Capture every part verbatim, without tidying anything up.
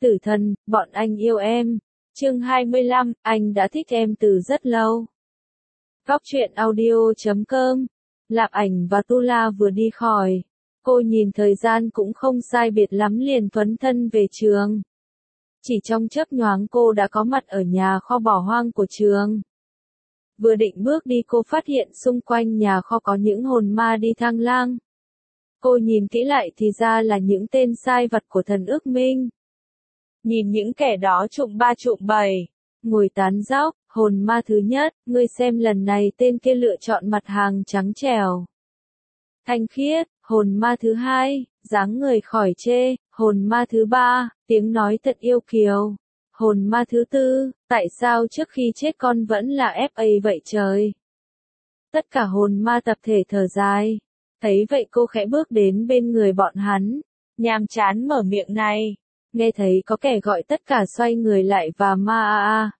Tử thần, bọn anh yêu em. Chương hai mươi lăm, anh đã thích em từ rất lâu. Góc truyện audio chấm com. Lạp Ảnh và Tu La vừa đi khỏi. Cô nhìn thời gian cũng không sai biệt lắm liền tuấn thân về trường. Chỉ trong chớp nhoáng cô đã có mặt ở nhà kho bỏ hoang của trường. Vừa định bước đi cô phát hiện xung quanh nhà kho có những hồn ma đi thang lang. Cô nhìn kỹ lại thì ra là những tên sai vặt của thần ước minh. Nhìn những kẻ đó trụm ba trụm bảy, ngồi tán dóc, hồn ma thứ nhất, ngươi xem lần này tên kia lựa chọn mặt hàng trắng trẻo. Thanh khiết, hồn ma thứ hai, dáng người khỏi chê, hồn ma thứ ba, tiếng nói thật yêu kiều. Hồn ma thứ tư, tại sao trước khi chết con vẫn là ép a vậy trời? Tất cả hồn ma tập thể thở dài. Thấy vậy cô khẽ bước đến bên người bọn hắn, nhàm chán mở miệng này. Nghe thấy có kẻ gọi tất cả xoay người lại và ma a a.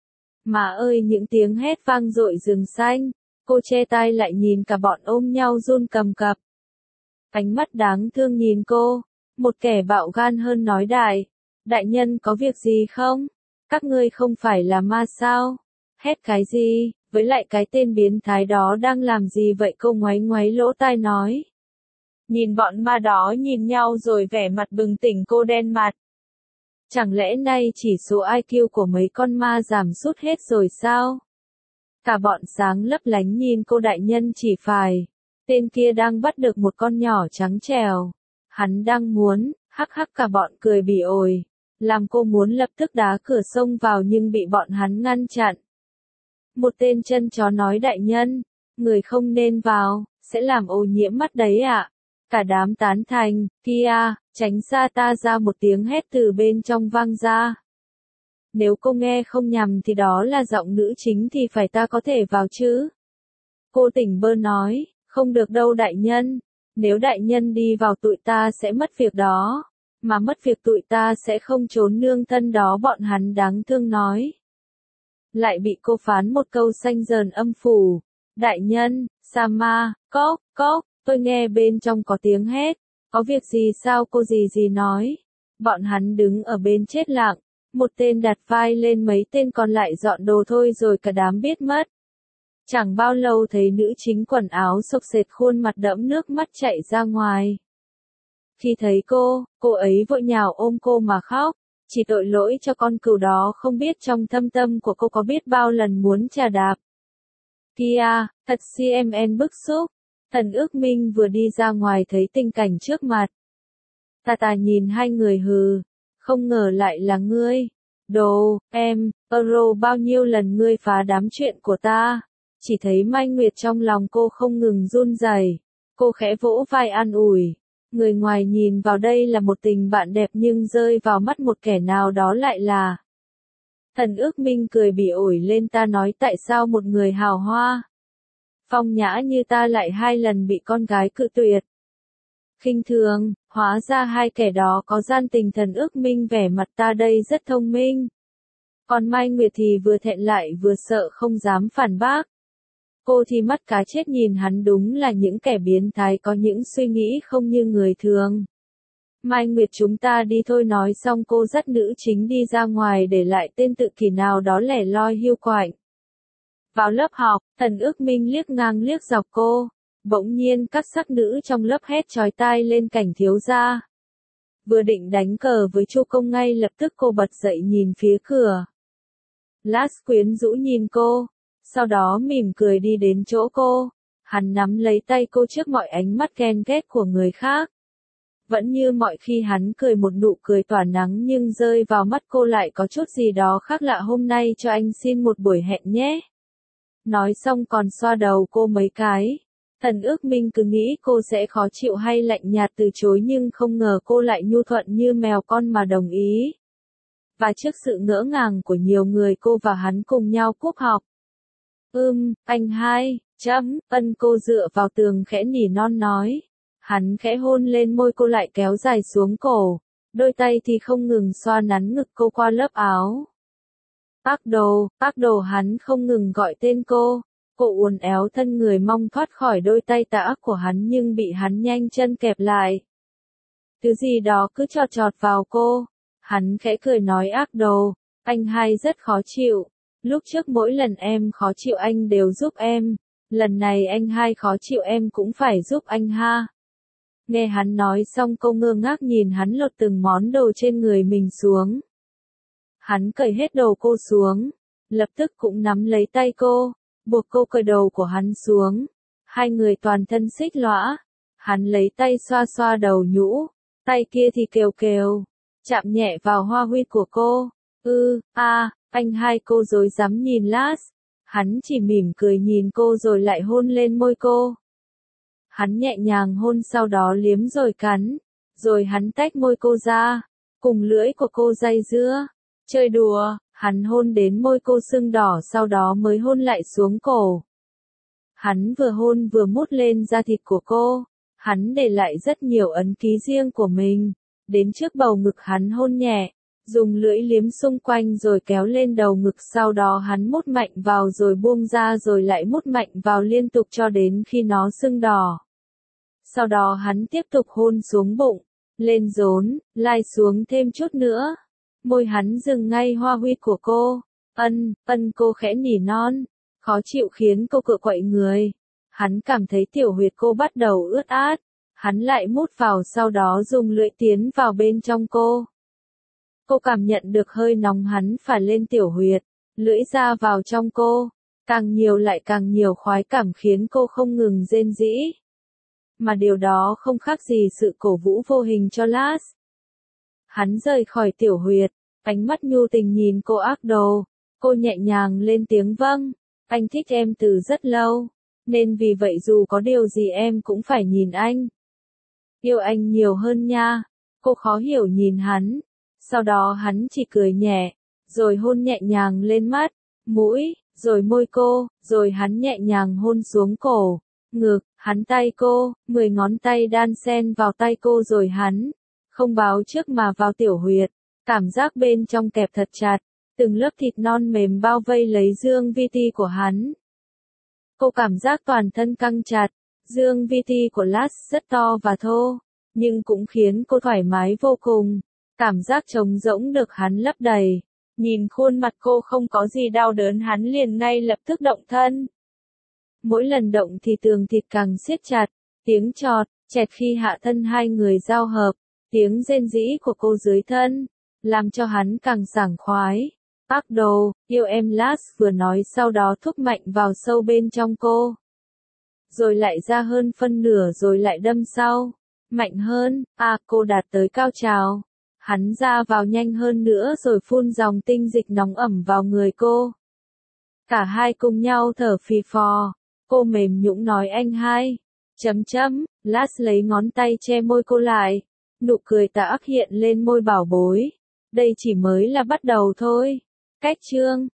Mà ơi những tiếng hét vang dội rừng xanh, cô che tai lại nhìn cả bọn ôm nhau run cầm cập. Ánh mắt đáng thương nhìn cô, một kẻ bạo gan hơn nói đại. Đại nhân có việc gì không? Các ngươi không phải là ma sao? Hét cái gì? Với lại cái tên biến thái đó đang làm gì vậy? Cô ngoáy ngoáy lỗ tai nói. Nhìn bọn ma đó nhìn nhau rồi vẻ mặt bừng tỉnh cô đen mặt. Chẳng lẽ nay chỉ số i kiu của mấy con ma giảm sút hết rồi sao? Cả bọn sáng lấp lánh nhìn cô đại nhân chỉ phải. Tên kia đang bắt được một con nhỏ trắng trẻo. Hắn đang muốn, hắc hắc cả bọn cười bỉ ổi. Làm cô muốn lập tức đá cửa xông vào nhưng bị bọn hắn ngăn chặn. Một tên chân chó nói đại nhân, người không nên vào, sẽ làm ô nhiễm mắt đấy ạ. À? Cả đám tán thành, kia, tránh xa ta ra một tiếng hét từ bên trong vang ra. Nếu cô nghe không nhầm thì đó là giọng nữ chính thì phải ta có thể vào chứ? Cô tỉnh bơ nói, không được đâu đại nhân, nếu đại nhân đi vào tụi ta sẽ mất việc đó, mà mất việc tụi ta sẽ không trốn nương thân đó bọn hắn đáng thương nói. Lại bị cô phán một câu xanh dờn âm phủ, đại nhân, Sama, cốc, cốc. Tôi nghe bên trong có tiếng hét, có việc gì sao cô gì gì nói. Bọn hắn đứng ở bên chết lặng, một tên đặt vai lên mấy tên còn lại dọn đồ thôi rồi cả đám biết mất. Chẳng bao lâu thấy nữ chính quần áo xộc xệch khuôn mặt đẫm nước mắt chạy ra ngoài. Khi thấy cô, cô ấy vội nhào ôm cô mà khóc, chỉ tội lỗi cho con cừu đó không biết trong thâm tâm của cô có biết bao lần muốn chà đạp. Kia, thật xê em en bức xúc. Thần ước minh vừa đi ra ngoài thấy tình cảnh trước mặt. Tà tà nhìn hai người hừ, không ngờ lại là ngươi. Đồ, em, euro bao nhiêu lần ngươi phá đám chuyện của ta. Chỉ thấy Mai Nguyệt trong lòng cô không ngừng run rẩy. Cô khẽ vỗ vai an ủi. Người ngoài nhìn vào đây là một tình bạn đẹp nhưng rơi vào mắt một kẻ nào đó lại là. Thần ước minh cười bỉ ổi lên ta nói tại sao một người hào hoa. Phong nhã như ta lại hai lần bị con gái cự tuyệt. Khinh thường, hóa ra hai kẻ đó có gian tình. Thần ước minh vẻ mặt ta đây rất thông minh. Còn Mai Nguyệt thì vừa thẹn lại vừa sợ không dám phản bác. Cô thì mắt cá chết nhìn hắn đúng là những kẻ biến thái có những suy nghĩ không như người thường. Mai Nguyệt chúng ta đi thôi nói xong cô dắt nữ chính đi ra ngoài để lại tên tự kỷ nào đó lẻ loi hiu quạnh. Vào lớp học, thần ước minh liếc ngang liếc dọc cô. Bỗng nhiên các sắc nữ trong lớp hét chói tai lên cảnh thiếu gia. Vừa định đánh cờ với Chu Công ngay lập tức cô bật dậy nhìn phía cửa. Lars quyến rũ nhìn cô, sau đó mỉm cười đi đến chỗ cô. Hắn nắm lấy tay cô trước mọi ánh mắt ghen ghét của người khác. Vẫn như mọi khi hắn cười một nụ cười tỏa nắng nhưng rơi vào mắt cô lại có chút gì đó khác lạ. Hôm nay cho anh xin một buổi hẹn nhé. Nói xong còn xoa đầu cô mấy cái. Thần ước minh cứ nghĩ cô sẽ khó chịu hay lạnh nhạt từ chối nhưng không ngờ cô lại nhu thuận như mèo con mà đồng ý. Và trước sự ngỡ ngàng của nhiều người cô và hắn cùng nhau cúp học. Ưm, anh hai, chấm, ân cô dựa vào tường khẽ nỉ non nói. Hắn khẽ hôn lên môi cô lại kéo dài xuống cổ. Đôi tay thì không ngừng xoa nắn ngực cô qua lớp áo. Bác đồ, bác đồ hắn không ngừng gọi tên cô. Cô uốn éo thân người mong thoát khỏi đôi tay tà ác của hắn nhưng bị hắn nhanh chân kẹp lại. Thứ gì đó cứ chọt chọt vào cô. Hắn khẽ cười nói ác đồ, anh hai rất khó chịu. Lúc trước mỗi lần em khó chịu anh đều giúp em. Lần này anh hai khó chịu em cũng phải giúp anh ha. Nghe hắn nói xong cô ngơ ngác nhìn hắn lột từng món đồ trên người mình xuống. Hắn cởi hết đồ cô xuống. Lập tức cũng nắm lấy tay cô, buộc cô cởi đầu của hắn xuống. Hai người toàn thân xích lõa. Hắn lấy tay xoa xoa đầu nhũ, tay kia thì kêu kêu, chạm nhẹ vào hoa huyệt của cô. Ư, a, à, anh hai cô rối rắm nhìn Lars. Hắn chỉ mỉm cười nhìn cô rồi lại hôn lên môi cô. Hắn nhẹ nhàng hôn sau đó liếm rồi cắn, rồi hắn tách môi cô ra, cùng lưỡi của cô day dưa, chơi đùa, hắn hôn đến môi cô sưng đỏ sau đó mới hôn lại xuống cổ. Hắn vừa hôn vừa mút lên da thịt của cô, hắn để lại rất nhiều ấn ký riêng của mình, đến trước bầu ngực hắn hôn nhẹ, dùng lưỡi liếm xung quanh rồi kéo lên đầu ngực sau đó hắn mút mạnh vào rồi buông ra rồi lại mút mạnh vào liên tục cho đến khi nó sưng đỏ. Sau đó hắn tiếp tục hôn xuống bụng, lên rốn, lai xuống thêm chút nữa. Môi hắn dừng ngay hoa huyệt của cô. Ân, ân cô khẽ nỉ non. Khó chịu khiến cô cựa quậy người. Hắn cảm thấy tiểu huyệt cô bắt đầu ướt át. Hắn lại mút vào sau đó dùng lưỡi tiến vào bên trong cô. Cô cảm nhận được hơi nóng hắn phả lên tiểu huyệt, lưỡi ra vào trong cô. Càng nhiều lại càng nhiều khoái cảm khiến cô không ngừng rên rỉ. Mà điều đó không khác gì sự cổ vũ vô hình cho Lars. Hắn rời khỏi tiểu huyệt, ánh mắt nhu tình nhìn cô ác đồ. Cô nhẹ nhàng lên tiếng vâng, anh thích em từ rất lâu, nên vì vậy dù có điều gì em cũng phải nhìn anh. Yêu anh nhiều hơn nha. Cô khó hiểu nhìn hắn, sau đó hắn chỉ cười nhẹ, rồi hôn nhẹ nhàng lên mắt, mũi, rồi môi cô, rồi hắn nhẹ nhàng hôn xuống cổ, ngực, hắn tay cô, mười ngón tay đan xen vào tay cô rồi hắn, không báo trước mà vào tiểu huyệt, cảm giác bên trong kẹp thật chặt, từng lớp thịt non mềm bao vây lấy dương vi ti của hắn. Cô cảm giác toàn thân căng chặt, dương vi ti của Lars rất to và thô, nhưng cũng khiến cô thoải mái vô cùng, cảm giác trống rỗng được hắn lấp đầy. Nhìn khuôn mặt cô không có gì đau đớn hắn liền ngay lập tức động thân. Mỗi lần động thì tường thịt càng siết chặt, tiếng chọt, chẹt khi hạ thân hai người giao hợp, tiếng rên rỉ của cô dưới thân, làm cho hắn càng sảng khoái. Ác đồ, yêu em Lars vừa nói sau đó thúc mạnh vào sâu bên trong cô. Rồi lại ra hơn phân nửa rồi lại đâm sau. Mạnh hơn, à cô đạt tới cao trào. Hắn ra vào nhanh hơn nữa rồi phun dòng tinh dịch nóng ẩm vào người cô. Cả hai cùng nhau thở phì phò. Cô mềm nhũn nói anh hai. Chấm chấm, Lars lấy ngón tay che môi cô lại. Nụ cười tà ác hiện lên môi bảo bối. Đây chỉ mới là bắt đầu thôi. Cách chương